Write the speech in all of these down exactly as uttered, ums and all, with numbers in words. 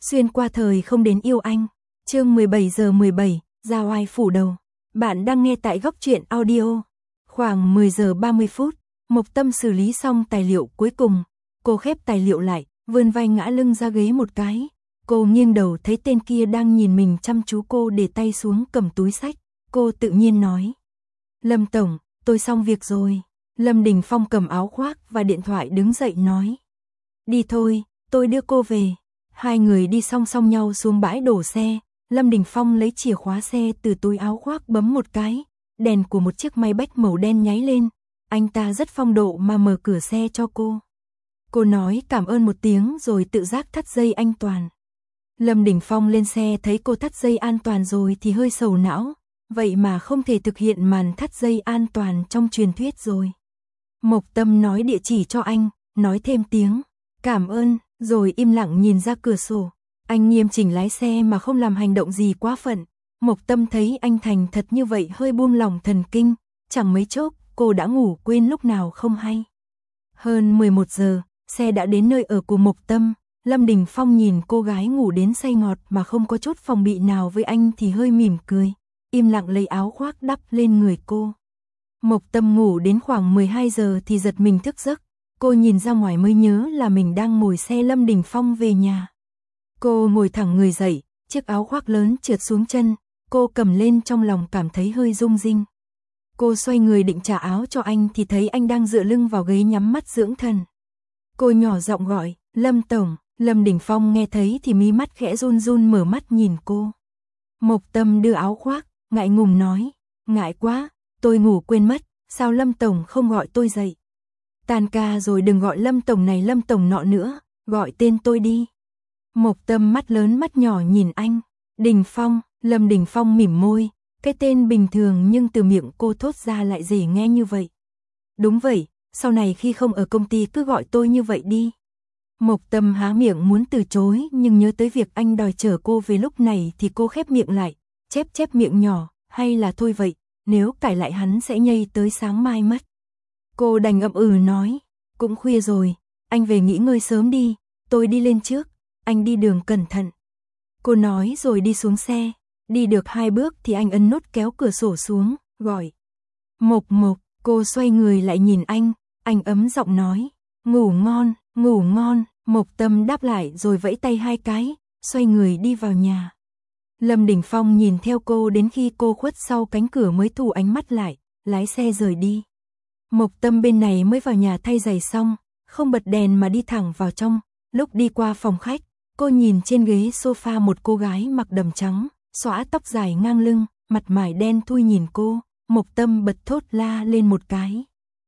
Xuyên qua thời không đến yêu anh. Chương mười bảy giờ mười bảy, ra oai phủ đầu. Bạn đang nghe tại Góc Truyện Audio. Khoảng mười giờ ba mươi phút, Mộc Tâm xử lý xong tài liệu cuối cùng. Cô khép tài liệu lại, vươn vai ngã lưng ra ghế một cái. Cô nghiêng đầu thấy tên kia đang nhìn mình chăm chú, cô để tay xuống cầm túi sách. Cô tự nhiên nói: Lâm Tổng, tôi xong việc rồi. Lâm Đình Phong cầm áo khoác và điện thoại đứng dậy nói: Đi thôi, tôi đưa cô về. Hai người đi song song nhau xuống bãi đổ xe. Lâm Đình Phong lấy chìa khóa xe từ túi áo khoác bấm một cái. Đèn của một chiếc Maybach màu đen nháy lên. Anh ta rất phong độ mà mở cửa xe cho cô. Cô nói cảm ơn một tiếng rồi tự giác thắt dây an toàn. Lâm Đình Phong lên xe thấy cô thắt dây an toàn rồi thì hơi sầu não. Vậy mà không thể thực hiện màn thắt dây an toàn trong truyền thuyết rồi. Mộc Tâm nói địa chỉ cho anh, nói thêm tiếng cảm ơn, rồi im lặng nhìn ra cửa sổ. Anh nghiêm chỉnh lái xe mà không làm hành động gì quá phận. Mộc Tâm thấy anh thành thật như vậy hơi buông lỏng thần kinh. Chẳng mấy chốc, cô đã ngủ quên lúc nào không hay. Hơn mười một giờ, xe đã đến nơi ở của Mộc Tâm. Lâm Đình Phong nhìn cô gái ngủ đến say ngọt mà không có chút phòng bị nào với anh thì hơi mỉm cười. Im lặng lấy áo khoác đắp lên người cô. Mộc Tâm ngủ đến khoảng mười hai giờ thì giật mình thức giấc. Cô nhìn ra ngoài mới nhớ là mình đang ngồi xe Lâm Đình Phong về nhà. Cô ngồi thẳng người dậy, chiếc áo khoác lớn trượt xuống chân. Cô cầm lên trong lòng cảm thấy hơi rung rinh. Cô xoay người định trả áo cho anh thì thấy anh đang dựa lưng vào ghế nhắm mắt dưỡng thần. Cô nhỏ giọng gọi: Lâm Tổng. Lâm Đình Phong nghe thấy thì mí mắt khẽ run run mở mắt nhìn cô. Mộc Tâm đưa áo khoác, ngại ngùng nói: Ngại quá, tôi ngủ quên mất, sao Lâm Tổng không gọi tôi dậy? Tan ca rồi đừng gọi Lâm Tổng này Lâm Tổng nọ nữa, gọi tên tôi đi. Mộc Tâm mắt lớn mắt nhỏ nhìn anh. Đình Phong. Lâm Đình Phong mỉm môi, cái tên bình thường nhưng từ miệng cô thốt ra lại dễ nghe như vậy. Đúng vậy, sau này khi không ở công ty cứ gọi tôi như vậy đi. Mộc Tâm há miệng muốn từ chối nhưng nhớ tới việc anh đòi chở cô về lúc này thì cô khép miệng lại, chép chép miệng nhỏ, hay là thôi vậy, nếu cãi lại hắn sẽ nhây tới sáng mai mất. Cô đành ậm ừ nói: Cũng khuya rồi, anh về nghỉ ngơi sớm đi, tôi đi lên trước, anh đi đường cẩn thận. Cô nói rồi đi xuống xe, đi được hai bước thì anh ấn nút kéo cửa sổ xuống, gọi: Mộc Mộc. Cô xoay người lại nhìn anh, anh ấm giọng nói: Ngủ ngon, ngủ ngon. Mộc Tâm đáp lại rồi vẫy tay hai cái, xoay người đi vào nhà. Lâm Đình Phong nhìn theo cô đến khi cô khuất sau cánh cửa mới thu ánh mắt lại, lái xe rời đi. Mộc Tâm bên này mới vào nhà thay giày xong, không bật đèn mà đi thẳng vào trong. Lúc đi qua phòng khách, cô nhìn trên ghế sofa một cô gái mặc đầm trắng, xõa tóc dài ngang lưng, mặt mày đen thui nhìn cô. Mộc Tâm bật thốt la lên một cái.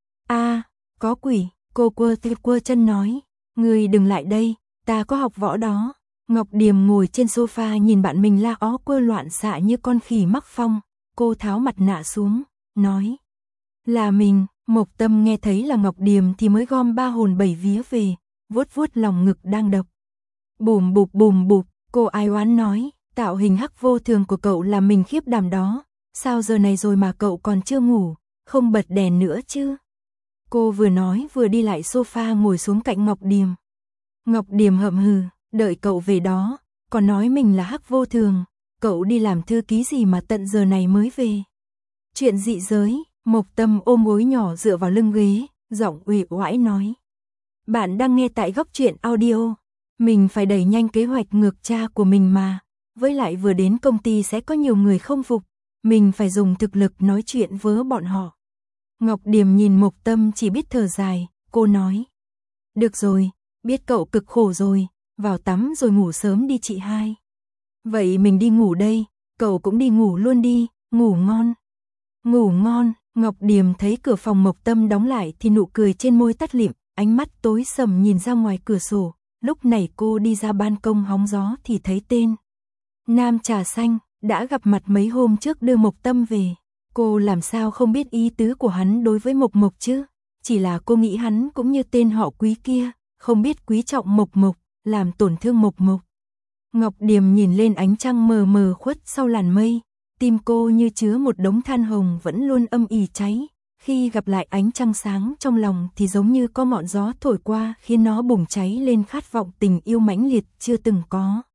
A, có quỷ. Cô quơ quơ chân nói: Ngươi đừng lại đây, ta có học võ đó. Ngọc Điềm ngồi trên sofa nhìn bạn mình la ó quơ loạn xạ như con khỉ mắc phong. Cô tháo mặt nạ xuống, nói: Là mình. Mộc Tâm nghe thấy là Ngọc Điềm thì mới gom ba hồn bảy vía về, vuốt vuốt lòng ngực đang đập. Bùm bụp bùm bụp, cô ai oán nói: Tạo hình hắc vô thường của cậu làm mình khiếp đảm đó. Sao giờ này rồi mà cậu còn chưa ngủ, không bật đèn nữa chứ? Cô vừa nói vừa đi lại sofa ngồi xuống cạnh Ngọc Điềm. Ngọc Điềm hậm hừ: Đợi cậu về đó, còn nói mình là hắc vô thường. Cậu đi làm thư ký gì mà tận giờ này mới về? Chuyện dị giới. Mộc Tâm ôm gối nhỏ dựa vào lưng ghế, giọng uể oải nói: Bạn đang nghe tại Góc Truyện Audio. Mình phải đẩy nhanh kế hoạch ngược cha của mình mà. Với lại vừa đến công ty sẽ có nhiều người không phục. Mình phải dùng thực lực nói chuyện với bọn họ. Ngọc Điềm nhìn Mộc Tâm chỉ biết thở dài. Cô nói: Được rồi, biết cậu cực khổ rồi, vào tắm rồi ngủ sớm đi chị hai. Vậy mình đi ngủ đây, cậu cũng đi ngủ luôn đi, ngủ ngon. Ngủ ngon. Ngọc Điềm thấy cửa phòng Mộc Tâm đóng lại thì nụ cười trên môi tắt lịm, ánh mắt tối sầm nhìn ra ngoài cửa sổ. Lúc này cô đi ra ban công hóng gió thì thấy tên Nam Trà Xanh đã gặp mặt mấy hôm trước đưa Mộc Tâm về. Cô làm sao không biết ý tứ của hắn đối với Mộc Mộc chứ? Chỉ là cô nghĩ hắn cũng như tên họ Quý kia, không biết quý trọng Mộc Mộc, làm tổn thương Mộc Mộc. Ngọc Điềm nhìn lên ánh trăng mờ mờ khuất sau làn mây, tim cô như chứa một đống than hồng vẫn luôn âm ỉ cháy. Khi gặp lại ánh trăng sáng trong lòng thì giống như có ngọn gió thổi qua khiến nó bùng cháy lên khát vọng tình yêu mãnh liệt chưa từng có.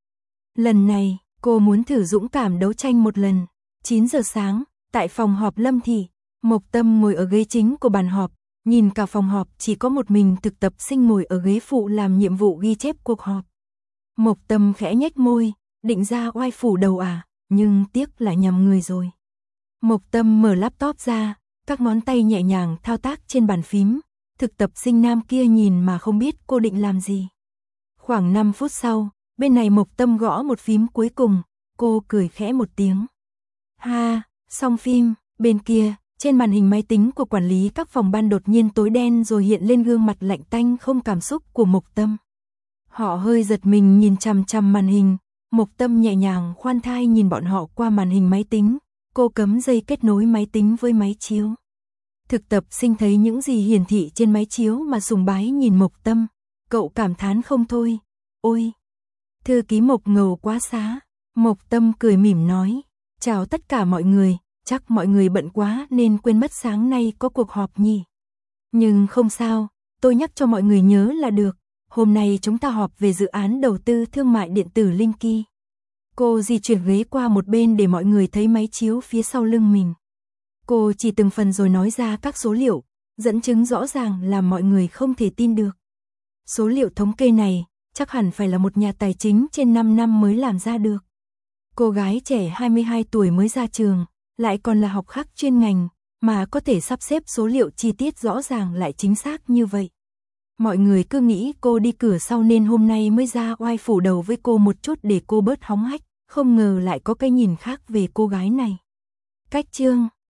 Lần này, cô muốn thử dũng cảm đấu tranh một lần. chín giờ sáng, tại phòng họp Lâm Thị, Mộc Tâm ngồi ở ghế chính của bàn họp, nhìn cả phòng họp chỉ có một mình thực tập sinh ngồi ở ghế phụ làm nhiệm vụ ghi chép cuộc họp. Mộc Tâm khẽ nhếch môi, định ra oai phủ đầu à, nhưng tiếc là nhầm người rồi. Mộc Tâm mở laptop ra, các ngón tay nhẹ nhàng thao tác trên bàn phím, thực tập sinh nam kia nhìn mà không biết cô định làm gì. Khoảng năm phút sau, bên này Mộc Tâm gõ một phím cuối cùng, cô cười khẽ một tiếng. Ha, xong phim, bên kia, trên màn hình máy tính của quản lý các phòng ban đột nhiên tối đen rồi hiện lên gương mặt lạnh tanh không cảm xúc của Mộc Tâm. Họ hơi giật mình nhìn chằm chằm màn hình, Mộc Tâm nhẹ nhàng khoan thai nhìn bọn họ qua màn hình máy tính, cô cấm dây kết nối máy tính với máy chiếu. Thực tập sinh thấy những gì hiển thị trên máy chiếu mà sùng bái nhìn Mộc Tâm, cậu cảm thán không thôi, ôi, thư ký Mộc ngầu quá xá. Mộc Tâm cười mỉm nói, chào tất cả mọi người, chắc mọi người bận quá nên quên mất sáng nay có cuộc họp nhỉ. Nhưng không sao, tôi nhắc cho mọi người nhớ là được, hôm nay chúng ta họp về dự án đầu tư thương mại điện tử Linky. Cô di chuyển ghế qua một bên để mọi người thấy máy chiếu phía sau lưng mình. Cô chỉ từng phần rồi nói ra các số liệu, dẫn chứng rõ ràng làm mọi người không thể tin được. Số liệu thống kê này, chắc hẳn phải là một nhà tài chính trên năm năm mới làm ra được. Cô gái trẻ hai mươi hai tuổi mới ra trường, lại còn là học khác chuyên ngành, mà có thể sắp xếp số liệu chi tiết rõ ràng lại chính xác như vậy. Mọi người cứ nghĩ cô đi cửa sau nên hôm nay mới ra oai phủ đầu với cô một chút để cô bớt hóng hách, không ngờ lại có cái nhìn khác về cô gái này. Cách chương